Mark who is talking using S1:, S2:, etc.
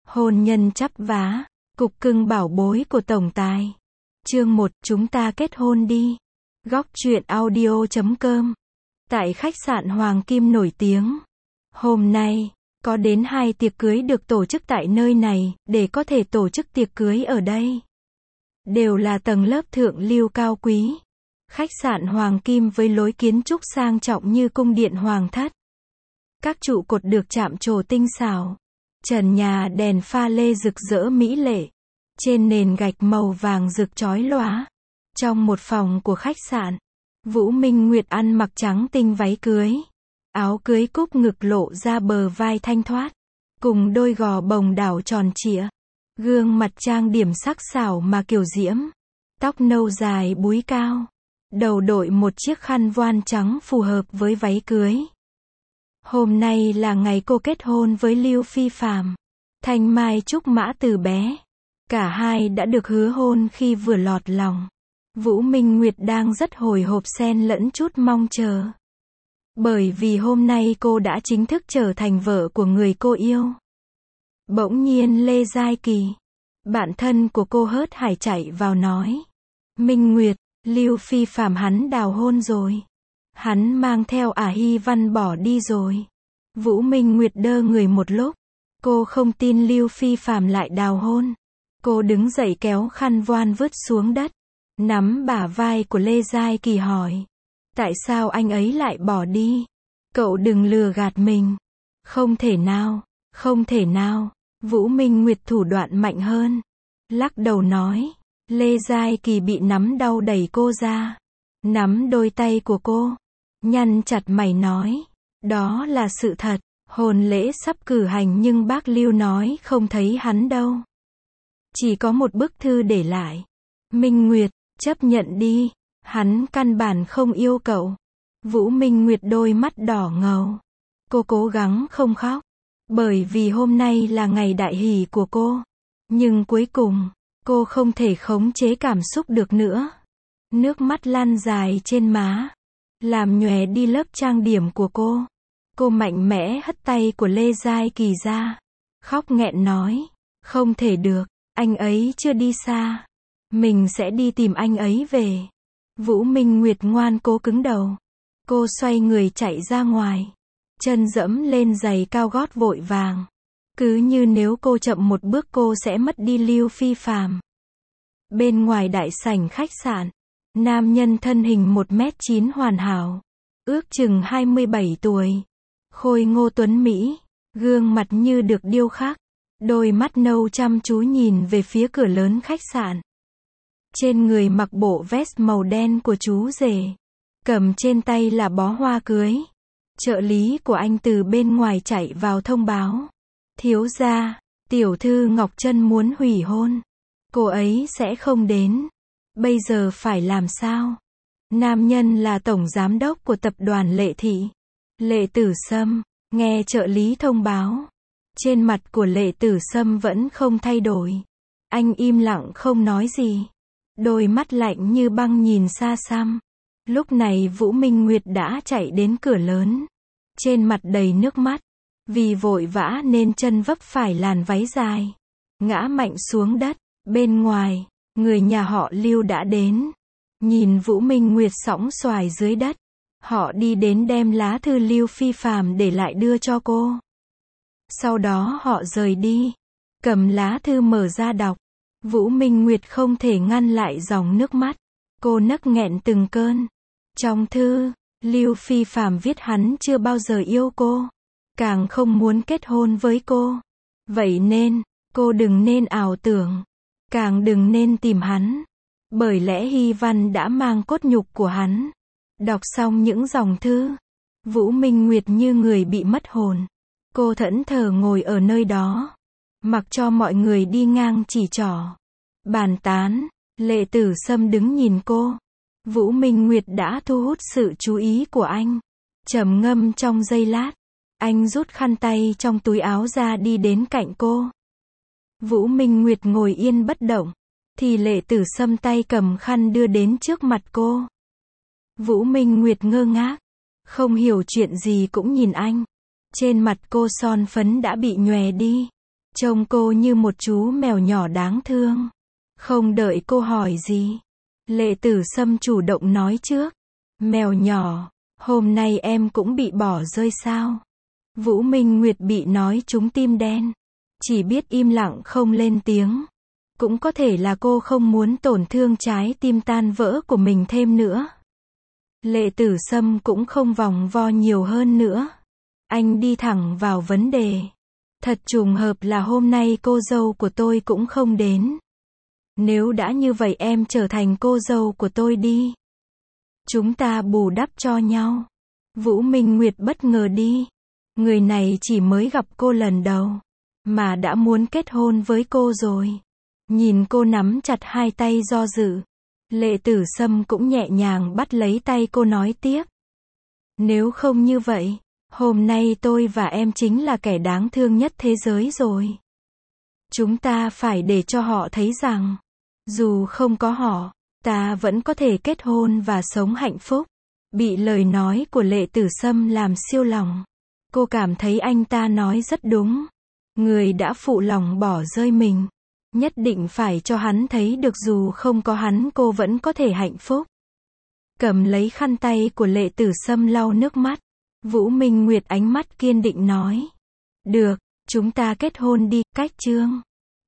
S1: Hôn nhân chắp vá, cục cưng bảo bối của tổng tài. Chương 1, chúng ta kết hôn đi. Góc truyện audio.com. Tại khách sạn Hoàng Kim nổi tiếng. Hôm nay, có đến 2 tiệc cưới được tổ chức tại nơi này, để có thể tổ chức tiệc cưới ở đây. Đều là tầng lớp thượng lưu cao quý. Khách sạn Hoàng Kim với lối kiến trúc sang trọng như cung điện hoàng thất. Các trụ cột được chạm trổ tinh xảo. Trần nhà đèn pha lê rực rỡ mỹ lệ. Trên nền gạch màu vàng rực chói lóa. Trong một phòng của khách sạn, Vũ Minh Nguyệt ăn mặc trắng tinh váy cưới. Áo cưới cúc ngực lộ ra bờ vai thanh thoát. Cùng đôi gò bồng đảo tròn trịa. Gương mặt trang điểm sắc sảo mà kiều diễm. Tóc nâu dài búi cao. Đầu đội một chiếc khăn voan trắng phù hợp với váy cưới. Hôm nay là ngày cô kết hôn với Lưu Phi Phạm. Thanh mai trúc mã từ bé. Cả hai đã được hứa hôn khi vừa lọt lòng. Vũ Minh Nguyệt đang rất hồi hộp xen lẫn chút mong chờ. Bởi vì hôm nay cô đã chính thức trở thành vợ của người cô yêu. Bỗng nhiên Lê Giai Kỳ, bạn thân của cô hớt hải chạy vào nói. Minh Nguyệt, Lưu Phi Phạm hắn đào hôn rồi. Hắn mang theo Hy Văn bỏ đi rồi. Vũ Minh Nguyệt đơ người một lúc. Cô không tin Lưu Phi Phạm lại đào hôn. Cô đứng dậy kéo khăn voan vứt xuống đất. Nắm bả vai của Lê Giai Kỳ hỏi. Tại sao anh ấy lại bỏ đi? Cậu đừng lừa gạt mình. Không thể nào, không thể nào. Vũ Minh Nguyệt thủ đoạn mạnh hơn. Lắc đầu nói. Lê Giai Kỳ bị nắm đau đẩy cô ra. Nắm đôi tay của cô. Nhăn chặt mày nói. Đó là sự thật. Hôn lễ sắp cử hành nhưng bác Lưu nói không thấy hắn đâu. Chỉ có một bức thư để lại. Minh Nguyệt, chấp nhận đi. Hắn căn bản không yêu cậu. Vũ Minh Nguyệt đôi mắt đỏ ngầu. Cô cố gắng không khóc. Bởi vì hôm nay là ngày đại hỷ của cô. Nhưng cuối cùng, cô không thể khống chế cảm xúc được nữa. Nước mắt lan dài trên má. Làm nhòe đi lớp trang điểm của cô. Cô mạnh mẽ hất tay của Lê Giai Kỳ ra. Khóc nghẹn nói. Không thể được, anh ấy chưa đi xa. Mình sẽ đi tìm anh ấy về. Vũ Minh Nguyệt ngoan cố cứng đầu. Cô xoay người chạy ra ngoài. Chân dẫm lên giày cao gót vội vàng. Cứ như nếu cô chậm một bước cô sẽ mất đi Lưu Phi Phạm. Bên ngoài đại sảnh khách sạn. Nam nhân thân hình 1m9 hoàn hảo. Ước chừng 27 tuổi. Khôi ngô tuấn Mỹ. Gương mặt như được điêu khắc. Đôi mắt nâu chăm chú nhìn về phía cửa lớn khách sạn. Trên người mặc bộ vest màu đen của chú rể. Cầm trên tay là bó hoa cưới. Trợ lý của anh từ bên ngoài chạy vào thông báo. Thiếu gia, tiểu thư Ngọc Trân muốn hủy hôn. Cô ấy sẽ không đến. Bây giờ phải làm sao? Nam nhân là tổng giám đốc của tập đoàn Lệ Thị. Lệ Tử Sâm, nghe trợ lý thông báo. Trên mặt của Lệ Tử Sâm vẫn không thay đổi. Anh im lặng không nói gì. Đôi mắt lạnh như băng nhìn xa xăm. Lúc này Vũ Minh Nguyệt đã chạy đến cửa lớn. Trên mặt đầy nước mắt. Vì vội vã nên chân vấp phải làn váy dài. Ngã mạnh xuống đất. Bên ngoài, người nhà họ Lưu đã đến. Nhìn Vũ Minh Nguyệt sõng xoài dưới đất. Họ đi đến đem lá thư Lưu Phi Phạm để lại đưa cho cô. Sau đó họ rời đi. Cầm lá thư mở ra đọc. Vũ Minh Nguyệt không thể ngăn lại dòng nước mắt. Cô nấc nghẹn từng cơn. Trong thư, Lưu Phi Phạm viết hắn chưa bao giờ yêu cô. Càng không muốn kết hôn với cô. Vậy nên, cô đừng nên ảo tưởng. Càng đừng nên tìm hắn. Bởi lẽ Hy Văn đã mang cốt nhục của hắn. Đọc xong những dòng thư. Vũ Minh Nguyệt như người bị mất hồn. Cô thẫn thờ ngồi ở nơi đó. Mặc cho mọi người đi ngang chỉ trỏ. Bàn tán. Lệ Tử Sâm đứng nhìn cô. Vũ Minh Nguyệt đã thu hút sự chú ý của anh. Trầm ngâm trong giây lát. Anh rút khăn tay trong túi áo ra đi đến cạnh cô. Vũ Minh Nguyệt ngồi yên bất động. Thì Lệ Tử Sâm tay cầm khăn đưa đến trước mặt cô. Vũ Minh Nguyệt ngơ ngác. Không hiểu chuyện gì cũng nhìn anh. Trên mặt cô son phấn đã bị nhòe đi. Trông cô như một chú mèo nhỏ đáng thương. Không đợi cô hỏi gì, Lệ Tử Sâm chủ động nói trước. Mèo nhỏ, hôm nay em cũng bị bỏ rơi sao? Vũ Minh Nguyệt bị nói trúng tim đen. Chỉ biết im lặng không lên tiếng. Cũng có thể là cô không muốn tổn thương trái tim tan vỡ của mình thêm nữa. Lệ Tử Sâm cũng không vòng vo nhiều hơn nữa. Anh đi thẳng vào vấn đề. Thật trùng hợp là hôm nay cô dâu của tôi cũng không đến. Nếu đã như vậy em trở thành cô dâu của tôi đi. Chúng ta bù đắp cho nhau. Vũ Minh Nguyệt bất ngờ đi. Người này chỉ mới gặp cô lần đầu, mà đã muốn kết hôn với cô rồi. Nhìn cô nắm chặt hai tay do dự. Lệ Tử Sâm cũng nhẹ nhàng bắt lấy tay cô nói tiếp. Nếu không như vậy, hôm nay tôi và em chính là kẻ đáng thương nhất thế giới rồi. Chúng ta phải để cho họ thấy rằng, dù không có họ, ta vẫn có thể kết hôn và sống hạnh phúc. Bị lời nói của Lệ Tử Sâm làm siêu lòng. Cô cảm thấy anh ta nói rất đúng. Người đã phụ lòng bỏ rơi mình, nhất định phải cho hắn thấy được dù không có hắn cô vẫn có thể hạnh phúc. Cầm lấy khăn tay của Lệ Tử Sâm lau nước mắt. Vũ Minh Nguyệt ánh mắt kiên định nói. Được, chúng ta kết hôn đi, cách chương.